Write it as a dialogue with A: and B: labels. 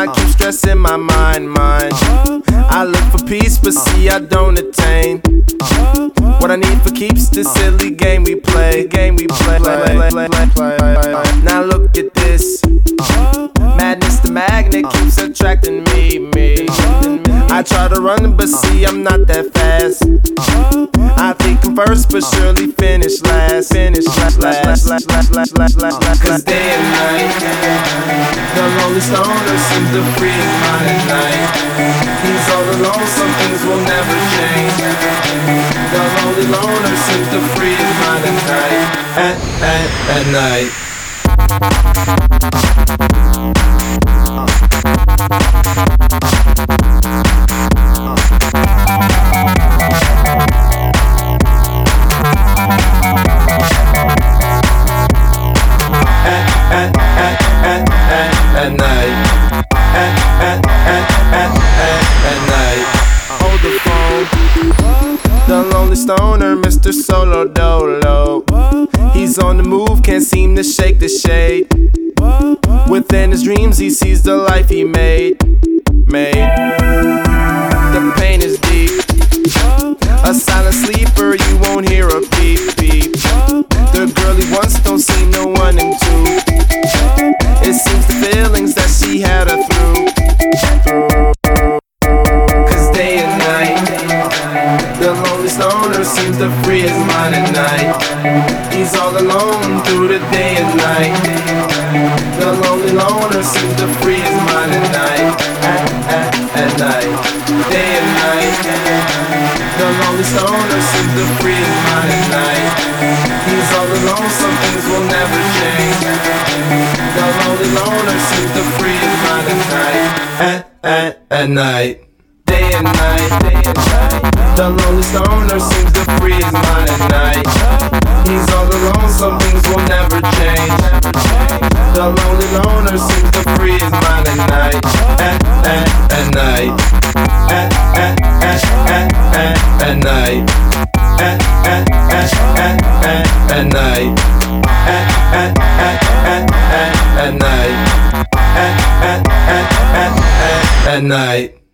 A: I keep stressing my mind. I look for peace, but see I don't attain. What I need for keeps this silly game we play. Now look at this. Madness, the magnet keeps attracting me. I try to run, but see I'm not that fast. I think I'm first, but surely finish last. Cause day and night, the lonely stoner seems to free his mind at night. He's all alone, some things will never change. The lonely loner seems to free his mind at night. At night. At night. Hold the phone. The lonely stoner, Mr. Solo Dolo. He's on the move, can't seem to shake the shade. Within his dreams, he sees the life he made. The pain is deep. A silent sleeper, you won't hear a beep. The girl he wants don't seem no one in two. It seems the feelings that she had her through. Cause day and night, the lonely stoner seems to free his mind at night. He's all alone through the day and night. The lonely loner seems to free his mind at night. At night, day and night. The lonely stoner seems to free his mind at night. He's all alone, some things will never change. The lonely loner seems to free his mind at night. At night, day and night. The lonely stoner seems to free his mind at night. He's all alone, some things will never change. The lonely loner seems to free his mind at night. At night. At night. At night. At night. At night.